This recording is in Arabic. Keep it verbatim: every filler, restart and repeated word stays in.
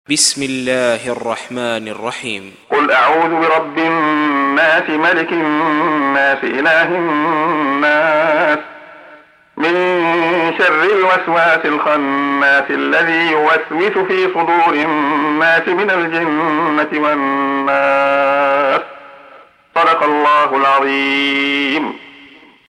بسم الله الرحمن الرحيم. قل أعوذ برب الناس ملك الناس إله الناس من شر الوسواس الخناس الذي يوسوس في صدور الناس من الجنة والناس. صدق الله العظيم.